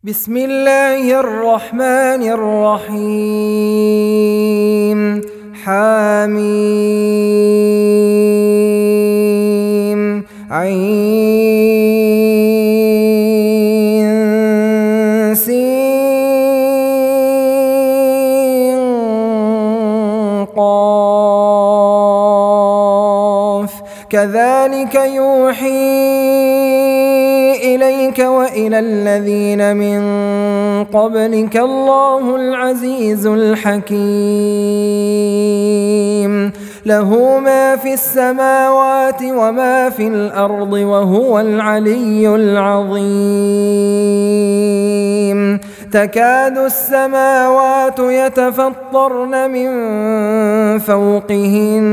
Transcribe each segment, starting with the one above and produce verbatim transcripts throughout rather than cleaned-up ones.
بسم الله الرحمن الرحيم. حميم عين سين قاف كذلك يوحي إليك وإلى الذين من قبلك الله العزيز الحكيم. له ما في السماوات وما في الأرض وهو العلي العظيم. تكاد السماوات يتفطرن من فوقهن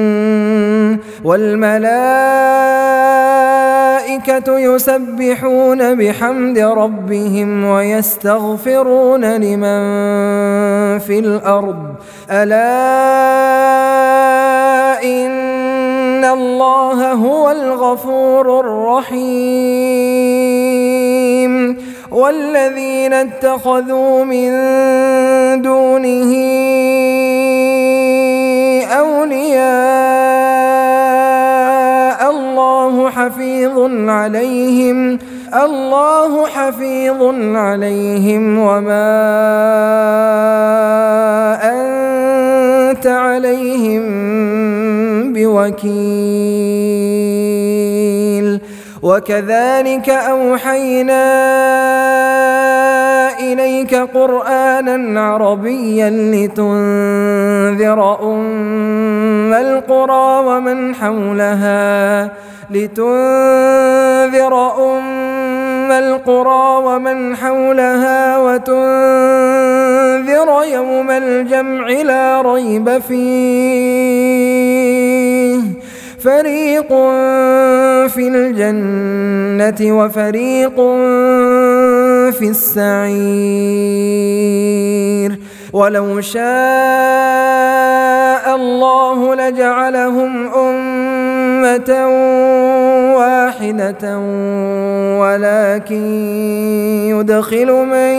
والملائكة يسبحون بحمد ربهم ويستغفرون لمن في الأرض ألا إن الله هو الغفور الرحيم. والذين اتخذوا من دونه أولياء الله حفيظ عليهم الله حفيظ عليهم وما أنت عليهم بوكيل. وكذلك أوحينا إليك قرآنا عربيا لتنذر أم القرى ومن حولها لتنذر أم القرى ومن حولها وتنذر يوم الجمع لا ريب فيه فريق في الجنة وفريق في السعير. ولو شاء الله لجعلهم أمة واحدة ولكن يدخل من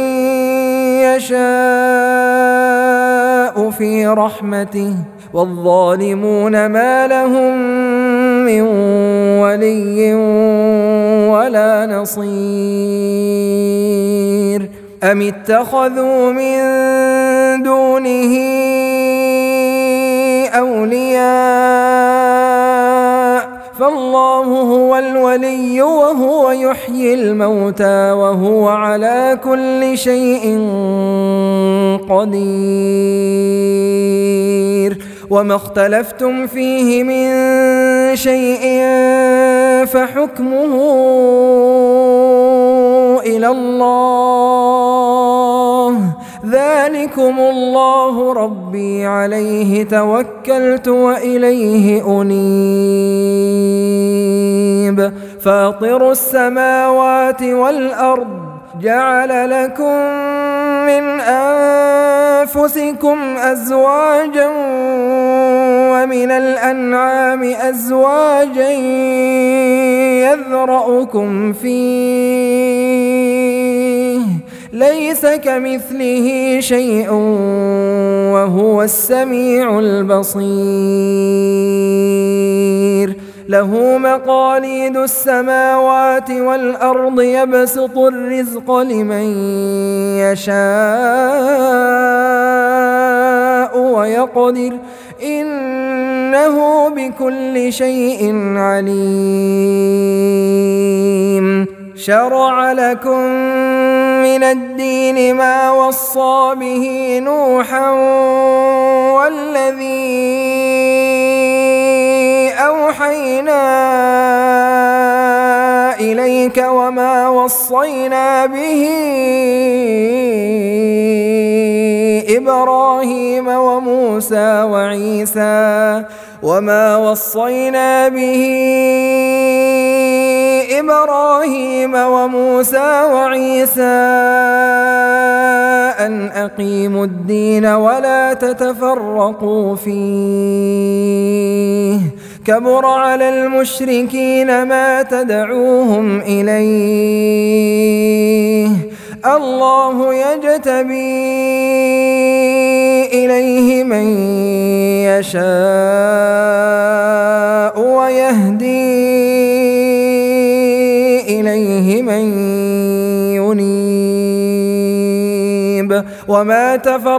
يشاء في رحمته والظالمون ما لهم من ولي ولا نصير. أم اتخذوا من دونه أولياء فالله هو الولي وهو يحيي الموتى وهو على كل شيء قدير. وما اختلفتم فيه من شيء فحكمه إلى الله ذلكم الله ربي عليه توكلت وإليه أنيب. فاطر السماوات والأرض جعل لكم من أنفسكم أزواجا ومن الأنعام أزواجا يذرأكم فيه ليس كمثله شيء وهو السميع البصير. له مقاليد السماوات والأرض يبسط الرزق لمن يشاء ويقدر إنه بكل شيء عليم. شرع لكم من الدين ما وصى به نوحا والذي أوحينا إليك وما وصينا به إبراهيم وموسى وعيسى وما وصينا به إبراهيم وموسى وعيسى أن أقيموا الدين ولا تتفرقوا فيه كبر على المشركين ما تدعوهم إليه الله يجتبي إليه من يشاء ويهدي إليه من ينيب وما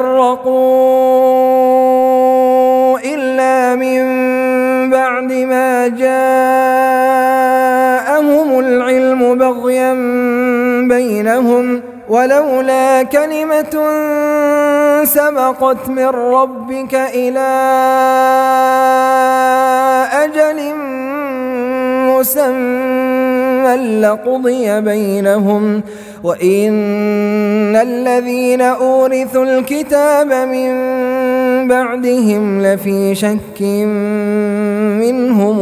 تفرقوا إلا من بعد ما جاءهم العلم بغيا بينهم ولولا كلمة سبقت من ربك إلى أجل مسمى لقضي بينهم وإن الذين أورثوا الكتاب من بعدهم لفي شك منه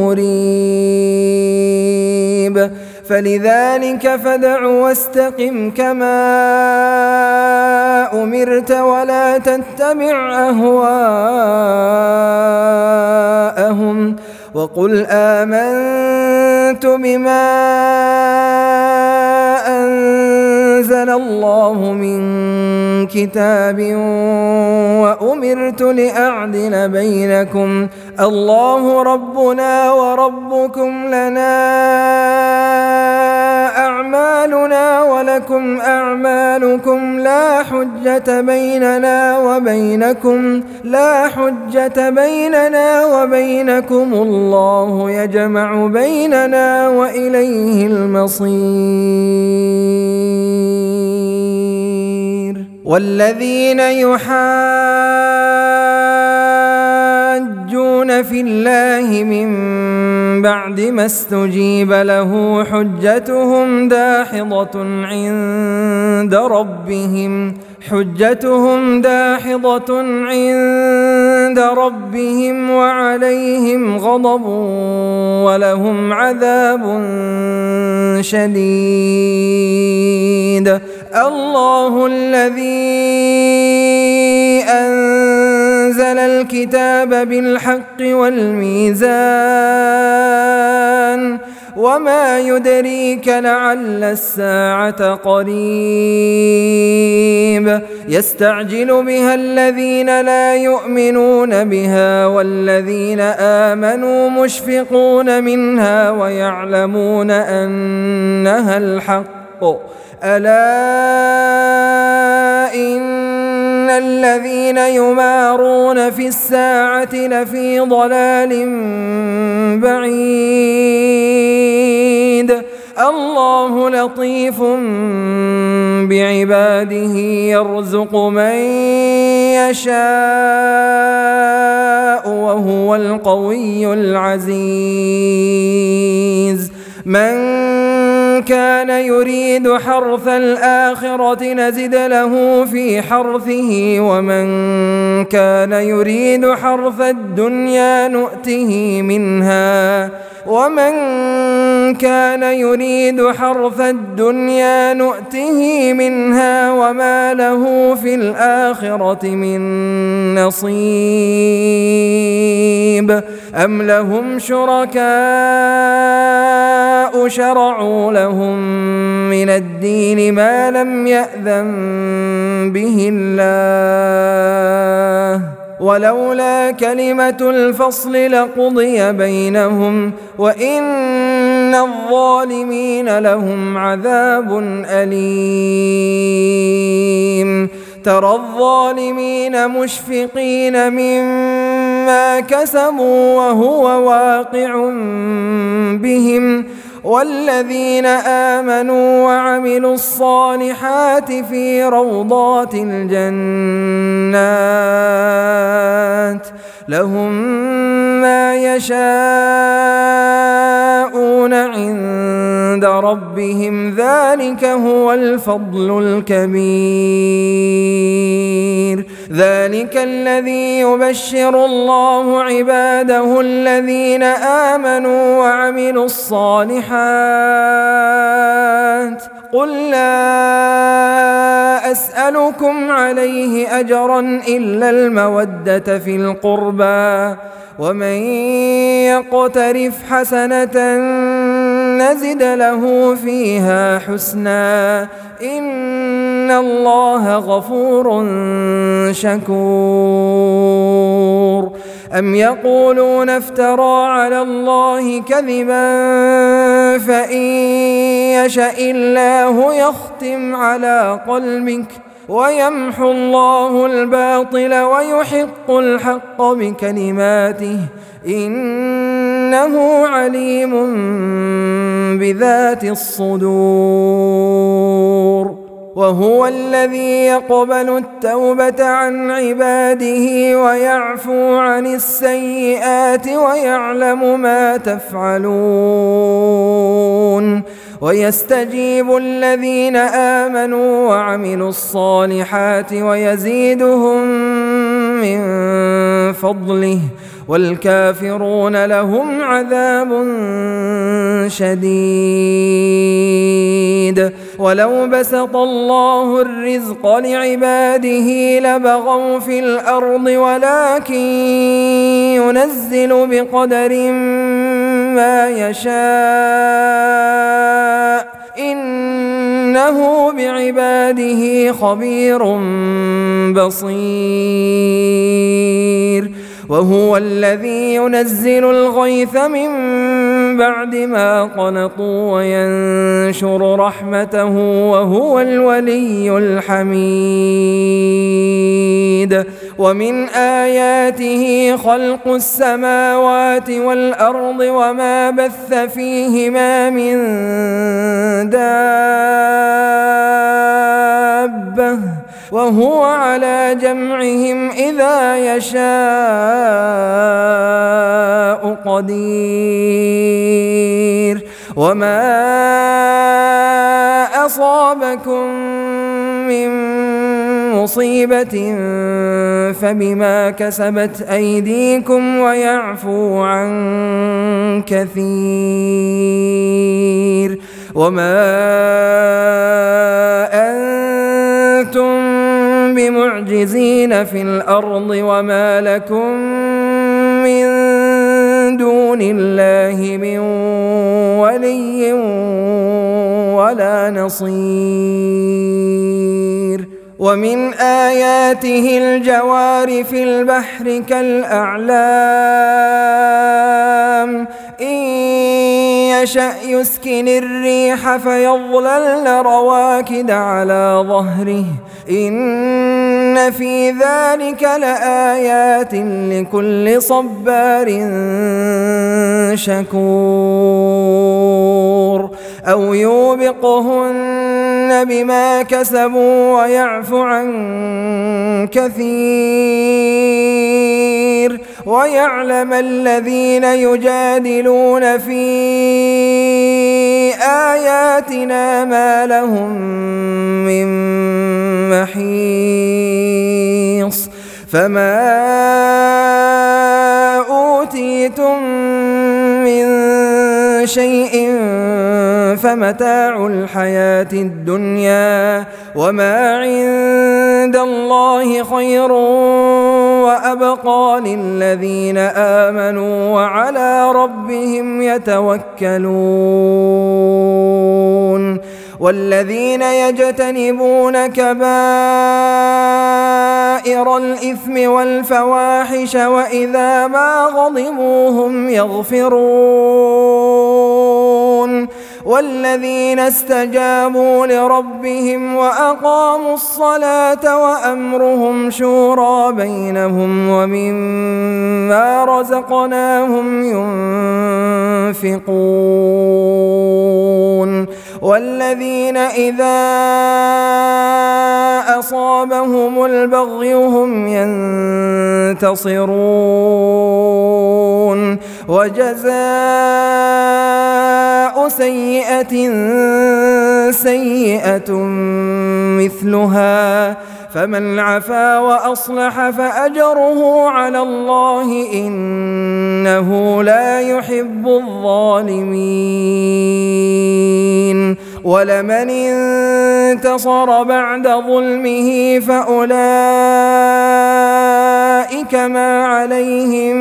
مريب فلذلك فادع واستقم كما أمرت ولا تتبع أهواءهم وقل آمنت بما أنزل الله من كتاب وأمرت لأعدل بينكم الله ربنا وربكم لنا أعمالنا ولكم أعمالكم لا حجة بيننا وبينكم لا حجة بيننا وبينكم الله يجمع بيننا وإليه المصير والذين يحاجون في الله من بعد ما استجيب له حجتهم داحضة عند ربهم حجتهم داحضة عند ربهم وعليهم غضب ولهم عذاب شديد الله الذي أنزل الكتاب بالحق والميزان وما يدريك لعل الساعة قريب يستعجل بها الذين لا يؤمنون بها والذين آمنوا مشفقون منها ويعلمون أنها الحق ألا إن الذين يمارون في الساعة لفي ضلال بعيد الله لطيف بعباده يرزق من يشاء وهو القوي العزيز من كان يريد حرث الآخرة نزد له في حرثه ومن كان يريد حرث الدنيا نؤته منها ومن كان يريد حرث الدنيا نؤته منها وما له في الآخرة من نصيب أم لهم شركاء شرعوا لهم من الدين ما لم يأذن به الله ولولا كلمة الفصل لقضي بينهم وإن الظالمين لهم عذاب أليم ترى الظالمين مشفقين مما كسبوا وهو واقع بهم والذين آمنوا وعملوا الصالحات في روضات الجنات لهم ما يشاءون عند ربهم ذلك هو الفضل الكبير ذلك الذي يبشر الله عباده الذين آمنوا وعملوا الصالحات قل لا أسألكم عليه أجرا إلا المودة في القربى ومن يقترف حسنة نزد له فيها حسنا إن إن الله غفور شكور أم يقولون افترى على الله كذبا فإن يشأ الله يختم على قلبك ويمحو الله الباطل ويحق الحق بكلماته إنه عليم بذات الصدور وهو الذي يقبل التوبة عن عباده ويعفو عن السيئات ويعلم ما تفعلون ويستجيب الذين آمنوا وعملوا الصالحات ويزيدهم من فضله والكافرون لهم عذاب شديد ولو بسط الله الرزق لعباده لبغوا في الأرض ولكن ينزل بقدر ما يشاء إنه بعباده خبير بصير وهو الذي ينزل الغيث من بعد ما قنطوا وينشر رحمته وهو الولي الحميد ومن آياته خلق السماوات والأرض وما بث فيهما من دابة وهو على جمعهم إذا يشاء قدير وما أصابكم من مصيبة فبما كسبت أيديكم ويعفو عن كثير وما أنتم بمعجزين في الأرض وما لكم من دون الله من ولي ولا نصير ومن آياته الجوار في البحر كالأعلام إن يشأ يسكن الريح فيظللن رواكد على ظهره إن في ذلك لآيات لكل صبار شكور أو يوبقهن بما كسبوا ويعفو عن كثير ويعلم الذين يجادلون في آياتنا ما لهم من محيص فما أوتيتم من شيء فمتاع الحياة الدنيا وما عند الله خير وأبقى للذين آمنوا وعلى ربهم يتوكلون والذين يجتنبون كبائر الإثم والفواحش وإذا ما غضبوا هم يغفرون والذين استجابوا لربهم وأقاموا الصلاة وأمرهم شورى بينهم ومما رزقناهم ينفقون والذين إذا أصابهم البغي هم ينتصرون وجزاء سيئة سيئة مثلها فمن عفا وأصلح فأجره على الله إنه لا يحب الظالمين ولمن انتصر بعد ظلمه فأولئك ما عليهم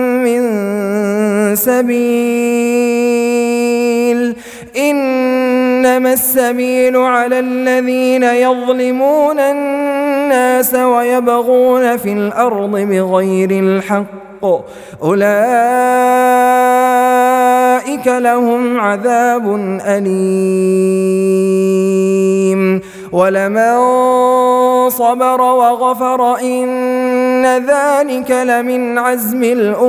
من سبيل إن إنما السبيل على الذين يظلمون الناس ويبغون في الأرض بغير الحق أولئك لهم عذاب أليم ولمن صبر وغفر إن ذلك لمن عزم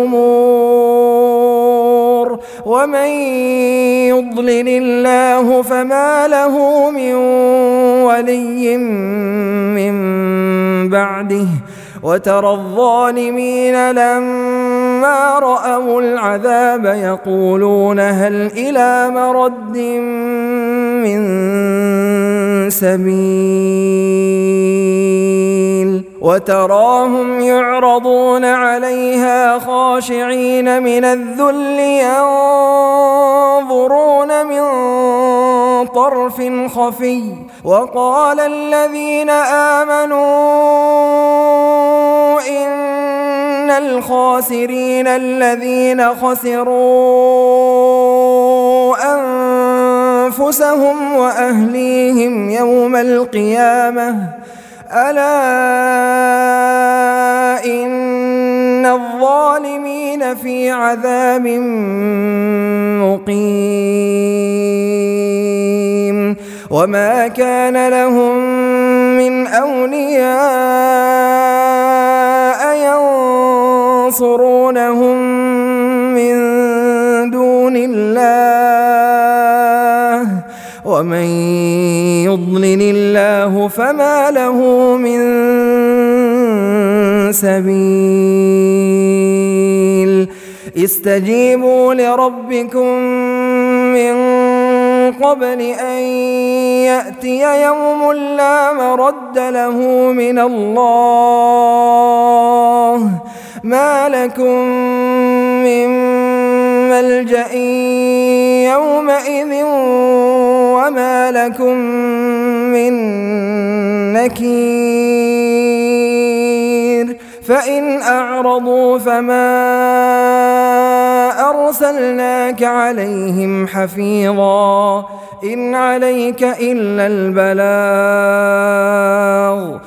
الأمور ومن يضلل الله فما له من ولي من بعده وترى الظالمين لما رأوا العذاب يقولون هل إلى مرد من سبيل وتراهم يعرضون عليها خاشعين من الذل ينظرون من طرف خفي وقال الذين آمنوا إن الخاسرين الذين خسروا أنفسهم وأهليهم يوم القيامة ألا إن الظالمين في عذاب مقيم وما كان لهم من أولياء ينصرونهم من دون الله ومن يضلل الله فما له من سبيل استجيبوا لربكم من قبل أن يأتي يوم لا مرد له من الله ما لكم من ملجأ يومئذ وما لكم من نكير فإن أعرضوا فما أرسلناك عليهم حفيظا إن عليك إلا البلاغ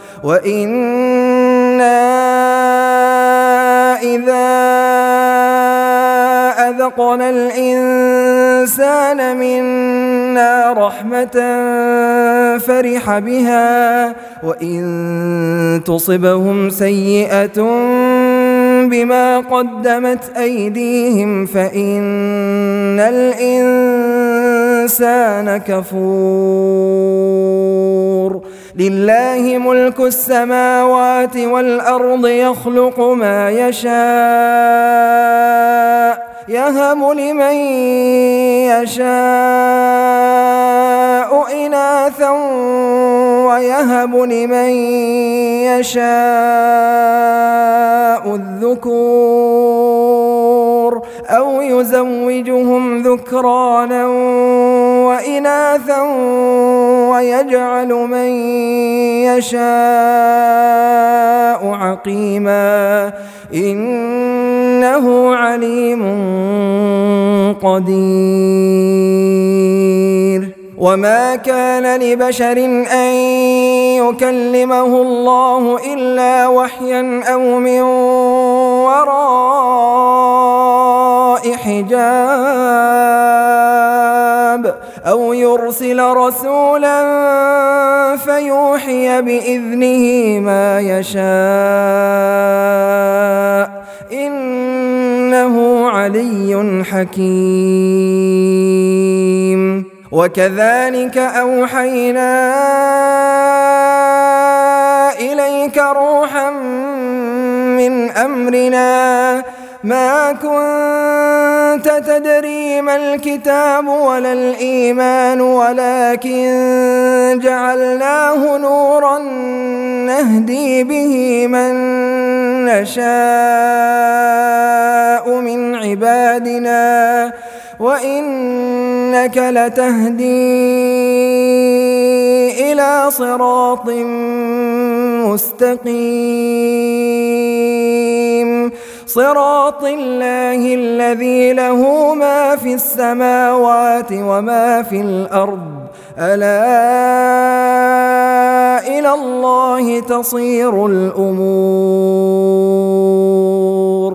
وإنا إذا أذقنا الإنسان منا رحمة فرح بها وإن تصبهم سيئة بما قدمت أيديهم فإن الإنسان كفور لله ملك السماوات والأرض يخلق ما يشاء يهب لمن يشاء إناثا ويهب لمن يشاء الذكور أو يزوجهم ذكرانا وإناثا ويجعل من يشاء عقيما إنه عليم قدير وما كان لبشر أن يكلمه الله إلا وحيا أو من وراء حجاب أو يرسل رسولا فيوحي بإذنه ما يشاء إنه علي حكيم وكذلك أوحينا إليك روحا من أمرنا ما كنت تدري ما الكتاب ولا الإيمان ولكن جعلناه نورا نهدي به من نشاء من عبادنا وإنك لتهدي إلى صراط مستقيم صراط الله الذي له ما في السماوات وما في الأرض ألا إلى الله تصير الأمور